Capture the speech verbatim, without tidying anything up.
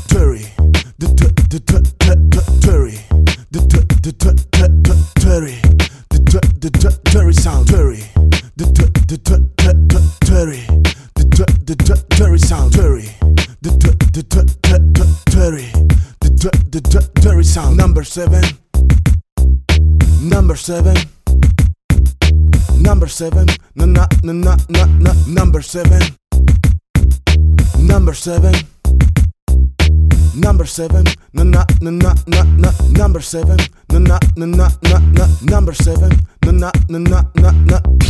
Terry, the the Terry, the the Terry, the the Terry sound. Terry, the the Terry, the the Terry sound. Terry, the the Terry, the the Terry sound. Number seven, number seven, number seven, na na na na na na. Number seven, number seven. Number seven, na na na na na na. Number seven, na na na na na na. Number seven, na na na na na na.